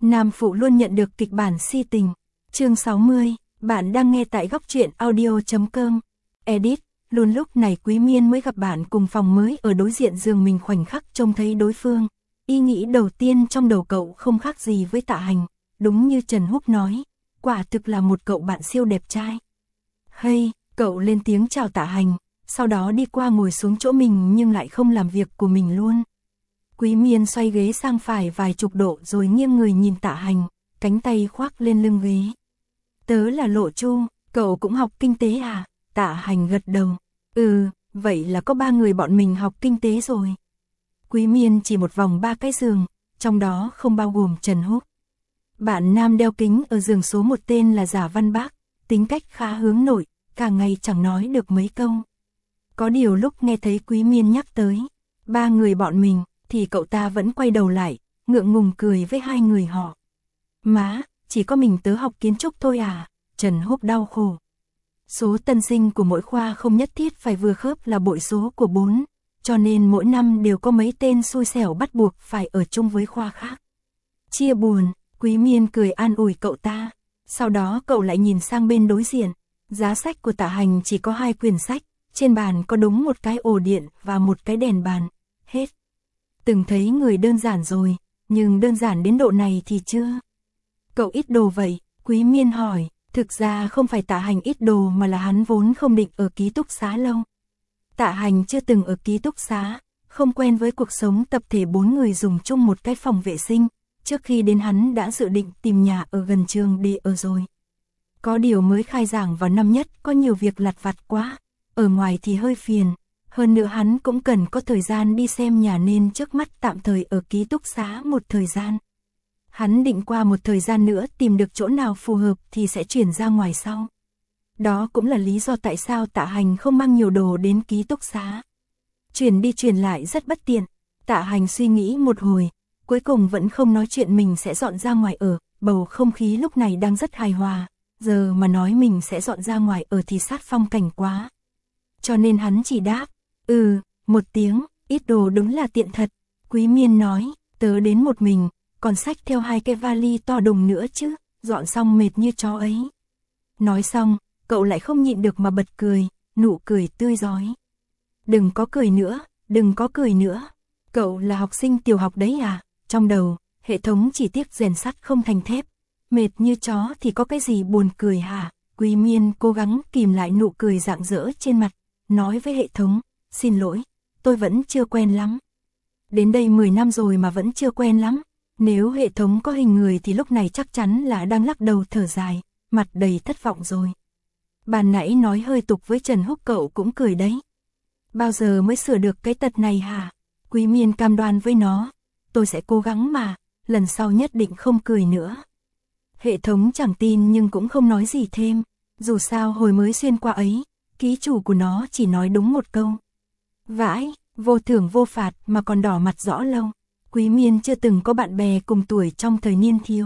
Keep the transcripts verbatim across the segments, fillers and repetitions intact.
Nam phụ luôn nhận được kịch bản si tình. Chương sáu mươi, bạn đang nghe tại góc truyện audio chấm com. Edit, luôn lúc này Quý Miên mới gặp bạn cùng phòng mới ở đối diện giường mình, khoảnh khắc trông thấy đối phương. Ý nghĩ đầu tiên trong đầu cậu không khác gì với Tạ Hành, đúng như Trần Húc nói, quả thực là một cậu bạn siêu đẹp trai. Hey, cậu lên tiếng chào Tạ Hành, sau đó đi qua ngồi xuống chỗ mình nhưng lại không làm việc của mình luôn. Quý Miên xoay ghế sang phải vài chục độ rồi nghiêng người nhìn Tạ Hành, cánh tay khoác lên lưng ghế. Tớ là Lộ Chu, cậu cũng học kinh tế à? Tạ Hành gật đầu. Ừ, vậy là có ba người bọn mình học kinh tế rồi. Quý Miên chỉ một vòng ba cái giường, trong đó không bao gồm Trần Húc. Bạn nam đeo kính ở giường số một tên là Giả Văn Bác, tính cách khá hướng nội, cả ngày chẳng nói được mấy câu. Có điều lúc nghe thấy Quý Miên nhắc tới ba người bọn mình, thì cậu ta vẫn quay đầu lại, ngượng ngùng cười với hai người họ. Má, chỉ có mình tớ học kiến trúc thôi à? Trần Húc đau khổ. Số tân sinh của mỗi khoa không nhất thiết phải vừa khớp là bội số của bốn, cho nên mỗi năm đều có mấy tên xui xẻo bắt buộc phải ở chung với khoa khác. Chia buồn, Quý Miên cười an ủi cậu ta. Sau đó cậu lại nhìn sang bên đối diện. Giá sách của Tạ Hành chỉ có hai quyển sách, trên bàn có đúng một cái ổ điện và một cái đèn bàn. Hết. Từng thấy người đơn giản rồi, nhưng đơn giản đến độ này thì chưa. Cậu ít đồ vậy? Quý Miên hỏi. Thực ra không phải Tạ Hành ít đồ mà là hắn vốn không định ở ký túc xá lâu. Tạ Hành chưa từng ở ký túc xá, không quen với cuộc sống tập thể bốn người dùng chung một cái phòng vệ sinh. Trước khi đến hắn đã dự định tìm nhà ở gần trường để ở rồi. Có điều mới khai giảng vào năm nhất có nhiều việc lặt vặt quá, ở ngoài thì hơi phiền. Hơn nữa hắn cũng cần có thời gian đi xem nhà nên trước mắt tạm thời ở ký túc xá một thời gian. Hắn định qua một thời gian nữa tìm được chỗ nào phù hợp thì sẽ chuyển ra ngoài sau. Đó cũng là lý do tại sao Tạ Hành không mang nhiều đồ đến ký túc xá. Chuyển đi chuyển lại rất bất tiện. Tạ Hành suy nghĩ một hồi, cuối cùng vẫn không nói chuyện mình sẽ dọn ra ngoài ở. Bầu không khí lúc này đang rất hài hòa, giờ mà nói mình sẽ dọn ra ngoài ở thì sát phong cảnh quá. Cho nên hắn chỉ đáp, ừ, một tiếng, ít đồ đúng là tiện thật. Quý Miên nói, tớ đến một mình, còn xách theo hai cái vali to đùng nữa chứ, dọn xong mệt như chó ấy. Nói xong, cậu lại không nhịn được mà bật cười, nụ cười tươi rói. Đừng có cười nữa, đừng có cười nữa. Cậu là học sinh tiểu học đấy à? Trong đầu, hệ thống chỉ tiếc rèn sắt không thành thép. Mệt như chó thì có cái gì buồn cười hả? Quý Miên cố gắng kìm lại nụ cười rạng rỡ trên mặt, nói với hệ thống, xin lỗi, tôi vẫn chưa quen lắm. Đến đây mười năm rồi mà vẫn chưa quen lắm. Nếu hệ thống có hình người thì lúc này chắc chắn là đang lắc đầu thở dài, mặt đầy thất vọng rồi. Bàn nãy nói hơi tục với Trần Húc cậu cũng cười đấy. Bao giờ mới sửa được cái tật này hả? Quý Miên cam đoan với nó, tôi sẽ cố gắng mà, lần sau nhất định không cười nữa. Hệ thống chẳng tin nhưng cũng không nói gì thêm, dù sao hồi mới xuyên qua ấy, ký chủ của nó chỉ nói đúng một câu. Vãi, vô thưởng vô phạt mà còn đỏ mặt rõ lâu. Quý Miên chưa từng có bạn bè cùng tuổi trong thời niên thiếu.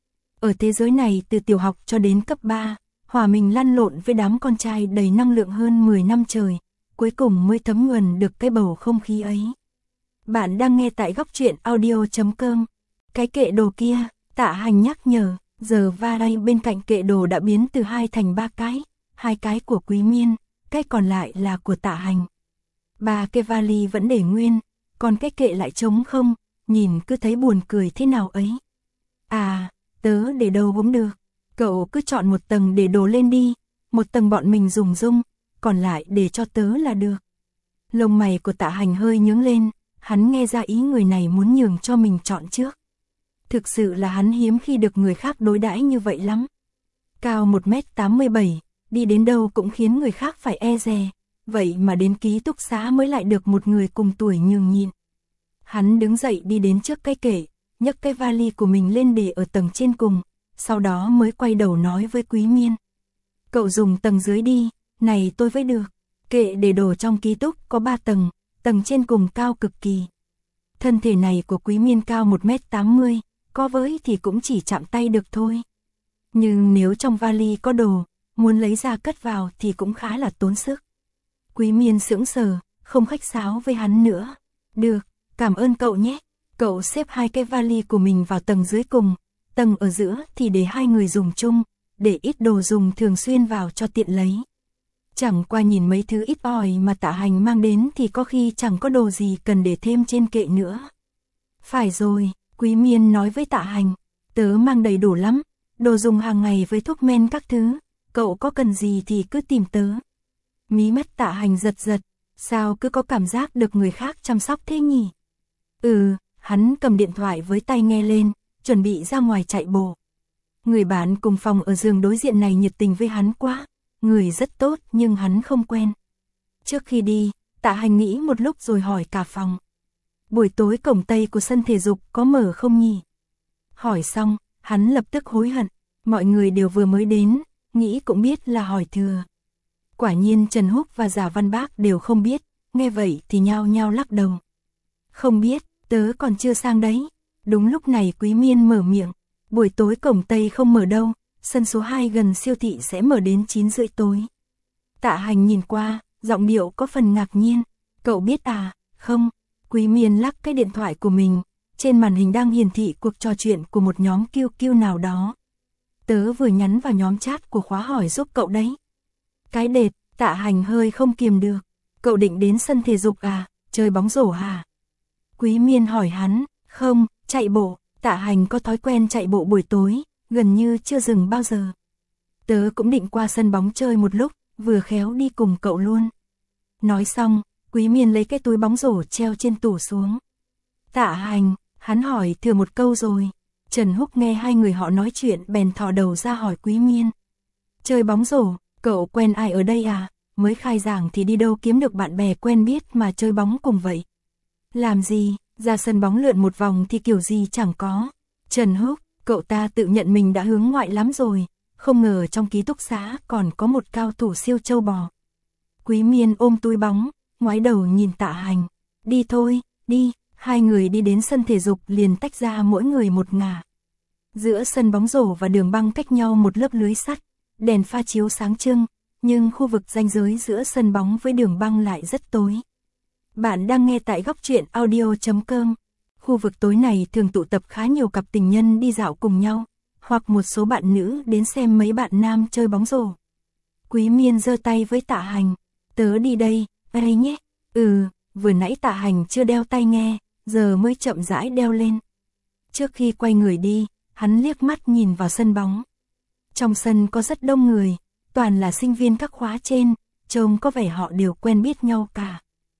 Ở thế giới này từ tiểu học cho đến cấp ba, hòa mình lăn lộn với đám con trai đầy năng lượng hơn mười năm trời, cuối cùng mới thấm nhuần được cái bầu không khí ấy. Bạn đang nghe tại góc truyện audio chấm com. Cái kệ đồ kia, Tạ Hành nhắc nhở, giờ vali bên cạnh kệ đồ đã biến từ hai thành ba cái, hai cái của Quý Miên, cái còn lại là của Tạ Hành. Ba cái vali vẫn để nguyên, còn cái kệ lại trống không, nhìn cứ thấy buồn cười thế nào ấy. À, tớ để đâu cũng được, cậu cứ chọn một tầng để đồ lên đi, một tầng bọn mình dùng dung, còn lại để cho tớ là được. Lông mày của Tạ Hành hơi nhướng lên, hắn nghe ra ý người này muốn nhường cho mình chọn trước. Thực sự là hắn hiếm khi được người khác đối đãi như vậy lắm. Cao một mét tám mươi bảy, đi đến đâu cũng khiến người khác phải e dè, vậy mà đến ký túc xá mới lại được một người cùng tuổi nhường nhịn. Hắn đứng dậy đi đến trước cái kệ, nhấc cái vali của mình lên để ở tầng trên cùng, sau đó mới quay đầu nói với Quý Miên. Cậu dùng tầng dưới đi, này tôi với được. Kệ để đồ trong ký túc có ba tầng, tầng trên cùng cao cực kỳ. Thân thể này của Quý Miên cao một mét tám mươi, có với thì cũng chỉ chạm tay được thôi. Nhưng nếu trong vali có đồ, muốn lấy ra cất vào thì cũng khá là tốn sức. Quý Miên sững sờ, không khách sáo với hắn nữa. Được, cảm ơn cậu nhé. Cậu xếp hai cái vali của mình vào tầng dưới cùng, tầng ở giữa thì để hai người dùng chung, để ít đồ dùng thường xuyên vào cho tiện lấy. Chẳng qua nhìn mấy thứ ít ỏi mà Tạ Hành mang đến thì có khi chẳng có đồ gì cần để thêm trên kệ nữa. Phải rồi, Quý Miên nói với Tạ Hành, tớ mang đầy đủ lắm, đồ dùng hàng ngày với thuốc men các thứ, cậu có cần gì thì cứ tìm tớ. Mí mắt Tạ Hành giật giật, sao cứ có cảm giác được người khác chăm sóc thế nhỉ? Ừ, hắn cầm điện thoại với tai nghe lên, chuẩn bị ra ngoài chạy bộ. Người bạn cùng phòng ở giường đối diện này nhiệt tình với hắn quá, người rất tốt nhưng hắn không quen. Trước khi đi, Tạ Hành nghĩ một lúc rồi hỏi cả phòng. Buổi tối cổng tây của sân thể dục có mở không nhỉ? Hỏi xong, hắn lập tức hối hận, mọi người đều vừa mới đến, nghĩ cũng biết là hỏi thừa. Quả nhiên Trần Húc và Giả Văn Bác đều không biết, nghe vậy thì nhao nhao lắc đầu. Không biết, tớ còn chưa sang đấy. Đúng lúc này Quý Miên mở miệng, buổi tối cổng tây không mở đâu, sân số hai gần siêu thị sẽ mở đến chín rưỡi tối. Tạ Hành nhìn qua, giọng điệu có phần ngạc nhiên, cậu biết à? Không. Quý Miên lắc cái điện thoại của mình, trên màn hình đang hiển thị cuộc trò chuyện của một nhóm Q Q nào đó. Tớ vừa nhắn vào nhóm chat của khóa hỏi giúp cậu đấy. Cái đệt, Tạ Hành hơi không kiềm được, cậu định đến sân thể dục à, chơi bóng rổ hả? Quý Miên hỏi hắn, không, chạy bộ, Tạ Hành có thói quen chạy bộ buổi tối, gần như chưa dừng bao giờ. Tớ cũng định qua sân bóng chơi một lúc, vừa khéo đi cùng cậu luôn. Nói xong, Quý Miên lấy cái túi bóng rổ treo trên tủ xuống. Tạ Hành, hắn hỏi thừa một câu rồi. Trần Húc nghe hai người họ nói chuyện bèn thò đầu ra hỏi Quý Miên. Chơi bóng rổ, cậu quen ai ở đây à? Mới khai giảng thì đi đâu kiếm được bạn bè quen biết mà chơi bóng cùng vậy? Làm gì, ra sân bóng lượn một vòng thì kiểu gì chẳng có. Trần Húc, cậu ta tự nhận mình đã hướng ngoại lắm rồi, không ngờ trong ký túc xá còn có một cao thủ siêu châu bò. Quý Miên ôm túi bóng, ngoái đầu nhìn Tạ Hành. Đi thôi, đi, hai người đi đến sân thể dục liền tách ra mỗi người một ngả. Giữa sân bóng rổ và đường băng cách nhau một lớp lưới sắt, đèn pha chiếu sáng trưng, nhưng khu vực ranh giới giữa sân bóng với đường băng lại rất tối. Bạn đang nghe tại góc truyện audio chấm com. Khu vực tối này thường tụ tập khá nhiều cặp tình nhân đi dạo cùng nhau, hoặc một số bạn nữ đến xem mấy bạn nam chơi bóng rổ. Quý Miên giơ tay với Tạ Hành, tớ đi đây, đây nhé. Ừ, vừa nãy Tạ Hành chưa đeo tai nghe, giờ mới chậm rãi đeo lên. Trước khi quay người đi, hắn liếc mắt nhìn vào sân bóng. Trong sân có rất đông người, toàn là sinh viên các khóa trên, trông có vẻ họ đều quen biết nhau cả.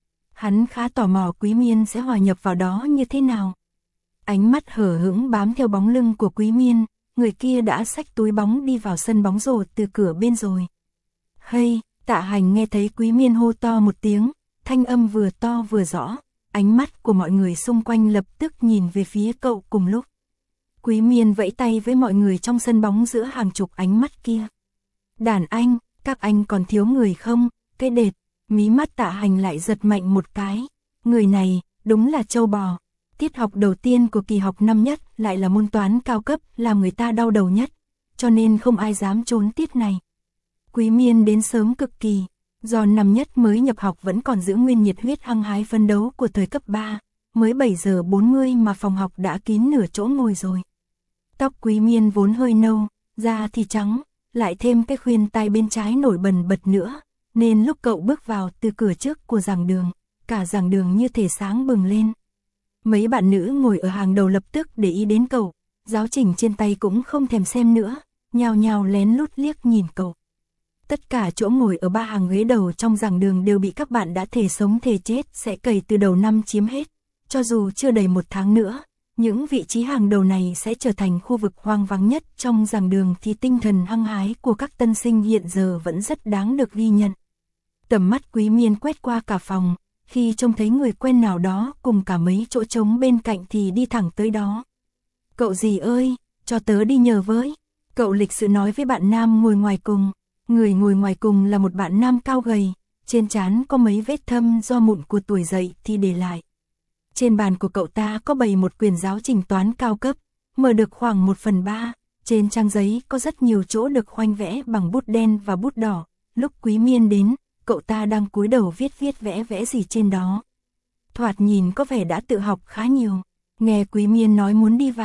Hắn khá tò mò Quý Miên sẽ hòa nhập vào đó như thế nào. Ánh mắt hở hững bám theo bóng lưng của Quý Miên, người kia đã xách túi bóng đi vào sân bóng rổ từ cửa bên rồi. Hey, Tạ Hành nghe thấy Quý Miên hô to một tiếng, thanh âm vừa to vừa rõ, ánh mắt của mọi người xung quanh lập tức nhìn về phía cậu cùng lúc. Quý Miên vẫy tay với mọi người trong sân bóng giữa hàng chục ánh mắt kia. Đàn anh, các anh còn thiếu người không? Cái đệt, mí mắt Tạ Hành lại giật mạnh một cái. Người này, đúng là châu bò. Tiết học đầu tiên của kỳ học năm nhất lại là môn toán cao cấp làm người ta đau đầu nhất, cho nên không ai dám trốn tiết này. Quý Miên đến sớm cực kỳ, do năm nhất mới nhập học vẫn còn giữ nguyên nhiệt huyết hăng hái phấn đấu của thời cấp ba, mới bảy giờ bốn mươi mà phòng học đã kín nửa chỗ ngồi rồi. Tóc Quý Miên vốn hơi nâu, da thì trắng, lại thêm cái khuyên tai bên trái nổi bần bật nữa, nên lúc cậu bước vào từ cửa trước của giảng đường, cả giảng đường như thể sáng bừng lên. Mấy bạn nữ ngồi ở hàng đầu lập tức để ý đến cậu, giáo trình trên tay cũng không thèm xem nữa, nhao nhao lén lút liếc nhìn cậu. Tất cả chỗ ngồi ở ba hàng ghế đầu trong giảng đường đều bị các bạn đã thề sống thề chết sẽ cày từ đầu năm chiếm hết. Cho dù chưa đầy một tháng nữa, những vị trí hàng đầu này sẽ trở thành khu vực hoang vắng nhất trong giảng đường thì tinh thần hăng hái của các tân sinh hiện giờ vẫn rất đáng được ghi nhận. Tầm mắt Quý Miên quét qua cả phòng, khi trông thấy người quen nào đó cùng cả mấy chỗ trống bên cạnh thì đi thẳng tới đó. Cậu gì ơi, cho tớ đi nhờ với. Cậu lịch sự nói với bạn nam ngồi ngoài cùng. Người ngồi ngoài cùng là một bạn nam cao gầy, trên trán có mấy vết thâm do mụn của tuổi dậy thì để lại. Trên bàn của cậu ta có bày một quyển giáo trình toán cao cấp, mở được khoảng một phần ba, trên trang giấy có rất nhiều chỗ được khoanh vẽ bằng bút đen và bút đỏ. Lúc Quý Miên đến, cậu ta đang cúi đầu viết viết vẽ vẽ gì trên đó. Thoạt nhìn có vẻ đã tự học khá nhiều. Nghe Quý Miên nói muốn đi vào,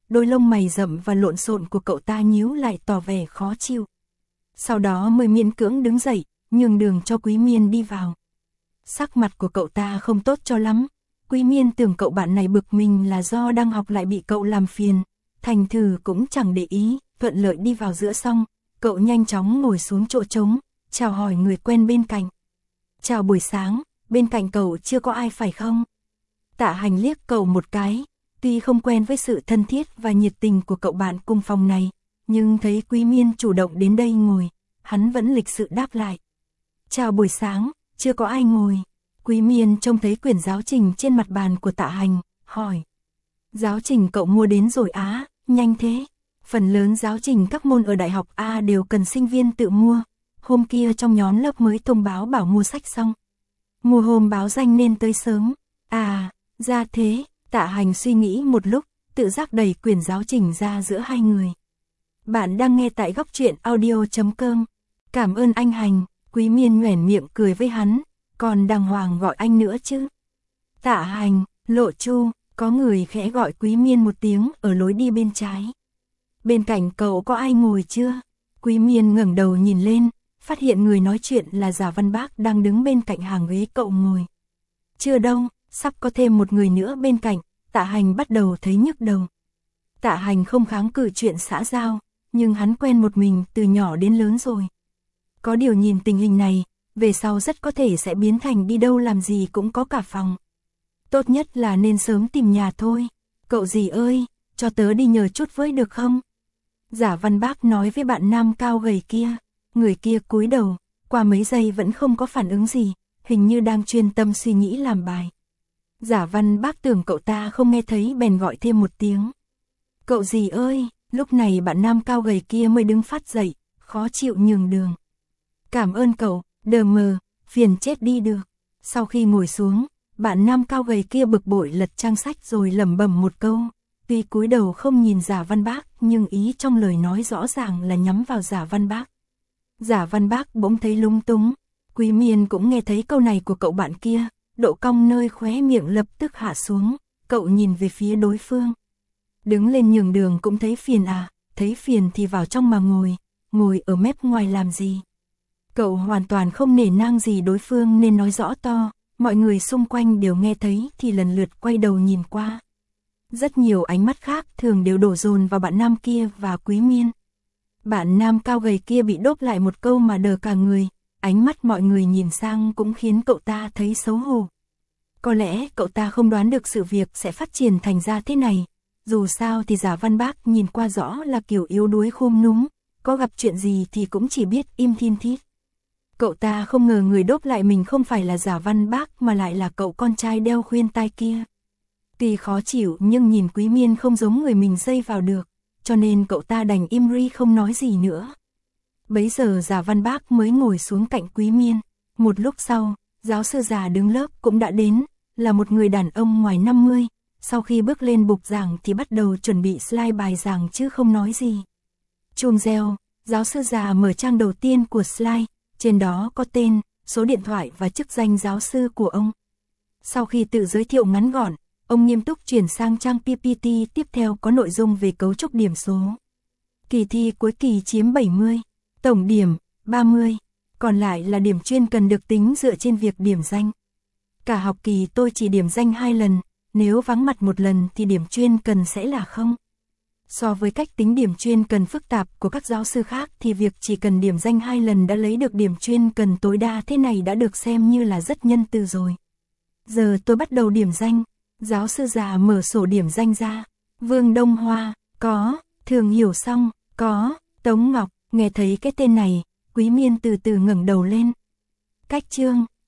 đôi lông mày rậm và lộn xộn của cậu ta nhíu lại tỏ vẻ khó chịu. Sau đó mới miễn cưỡng đứng dậy, nhường đường cho Quý Miên đi vào. Sắc mặt của cậu ta không tốt cho lắm. Quý Miên tưởng cậu bạn này bực mình là do đang học lại bị cậu làm phiền, thành thử cũng chẳng để ý, thuận lợi đi vào giữa xong, cậu nhanh chóng ngồi xuống chỗ trống, chào hỏi người quen bên cạnh. Chào buổi sáng, bên cạnh cậu chưa có ai phải không? Tạ Hành liếc cậu một cái, tuy không quen với sự thân thiết và nhiệt tình của cậu bạn cùng phòng này, nhưng thấy Quý Miên chủ động đến đây ngồi, hắn vẫn lịch sự đáp lại. Chào buổi sáng, chưa có ai ngồi. Quý Miên trông thấy quyển giáo trình trên mặt bàn của Tạ Hành, hỏi. Giáo trình cậu mua đến rồi á, nhanh thế. Phần lớn giáo trình các môn ở Đại học A đều cần sinh viên tự mua. Hôm kia trong nhóm lớp mới thông báo bảo mua sách xong. Mua hôm báo danh nên tới sớm. À, ra thế. Tạ Hành suy nghĩ một lúc, tự giác đẩy quyển giáo trình ra giữa hai người. Bạn đang nghe tại góc truyện audio chấm com. Cảm ơn anh Hành. Quý Miên nhoẻn miệng cười với hắn, còn đàng hoàng gọi anh nữa chứ. Tạ Hành, Lộ Chu, có người khẽ gọi Quý Miên một tiếng ở lối đi bên trái. Bên cạnh cậu có ai ngồi chưa? Quý Miên ngẩng đầu nhìn lên, phát hiện người nói chuyện là Giả Văn Bác đang đứng bên cạnh hàng ghế cậu ngồi. Chưa đâu, sắp có thêm một người nữa bên cạnh. Tạ Hành bắt đầu thấy nhức đầu. Tạ Hành không kháng cự chuyện xã giao, nhưng hắn quen một mình từ nhỏ đến lớn rồi. Có điều nhìn tình hình này, về sau rất có thể sẽ biến thành đi đâu làm gì cũng có cả phòng. Tốt nhất là nên sớm tìm nhà thôi. Cậu gì ơi, cho tớ đi nhờ chút với được không? Giả Văn Bác nói với bạn nam cao gầy kia. Người kia cúi đầu, qua mấy giây vẫn không có phản ứng gì, hình như đang chuyên tâm suy nghĩ làm bài. Giả Văn Bác tưởng cậu ta không nghe thấy bèn gọi thêm một tiếng. Cậu gì ơi, lúc này bạn nam cao gầy kia mới đứng phát dậy, khó chịu nhường đường. Cảm ơn cậu, đờ mờ, phiền chết đi được. Sau khi ngồi xuống, bạn nam cao gầy kia bực bội lật trang sách rồi lẩm bẩm một câu. Tuy cúi đầu không nhìn Giả Văn Bác, nhưng ý trong lời nói rõ ràng là nhắm vào Giả Văn Bác. Giả Văn Bác bỗng thấy lung túng. Quý Miên cũng nghe thấy câu này của cậu bạn kia, độ cong nơi khóe miệng lập tức hạ xuống. Cậu nhìn về phía đối phương. Đứng lên nhường đường cũng thấy phiền à, thấy phiền thì vào trong mà ngồi, ngồi ở mép ngoài làm gì. Cậu hoàn toàn không nể nang gì đối phương nên nói rõ to, mọi người xung quanh đều nghe thấy thì lần lượt quay đầu nhìn qua. Rất nhiều ánh mắt khác thường đều đổ dồn vào bạn nam kia và Quý Miên. Bạn nam cao gầy kia bị đốt lại một câu mà đờ cả người, ánh mắt mọi người nhìn sang cũng khiến cậu ta thấy xấu hổ. Có lẽ cậu ta không đoán được sự việc sẽ phát triển thành ra thế này, dù sao thì Giả Văn Bác nhìn qua rõ là kiểu yếu đuối khom núm, có gặp chuyện gì thì cũng chỉ biết im thin thít. Cậu ta không ngờ người đốt lại mình không phải là Giả Văn Bác mà lại là cậu con trai đeo khuyên tai kia. Tuy khó chịu nhưng nhìn Quý Miên không giống người mình dây vào được, cho nên cậu ta đành im ri không nói gì nữa. Bấy giờ Giả Văn Bác mới ngồi xuống cạnh Quý Miên. Một lúc sau, giáo sư già đứng lớp cũng đã đến, là một người đàn ông ngoài năm mươi. Sau khi bước lên bục giảng thì bắt đầu chuẩn bị slide bài giảng chứ không nói gì. Chuông reo, giáo sư già mở trang đầu tiên của slide, trên đó có tên, số điện thoại và chức danh giáo sư của ông. Sau khi tự giới thiệu ngắn gọn, ông nghiêm túc chuyển sang trang pê pê tê tiếp theo có nội dung về cấu trúc điểm số. Kỳ thi cuối kỳ chiếm bảy mươi, tổng điểm ba mươi, còn lại là điểm chuyên cần được tính dựa trên việc điểm danh. Cả học kỳ tôi chỉ điểm danh hai lần, nếu vắng mặt một lần thì điểm chuyên cần sẽ là không. So với cách tính điểm chuyên cần phức tạp của các giáo sư khác thì việc chỉ cần điểm danh hai lần đã lấy được điểm chuyên cần tối đa thế này đã được xem như là rất nhân từ rồi. Giờ tôi bắt đầu điểm danh. Giáo sư già mở sổ điểm danh ra. Vương Đông Hoa, có. Thường Hiểu Xong, có. Tống Ngọc, nghe thấy cái tên này, Quý Miên từ từ ngẩng đầu lên. Cách chương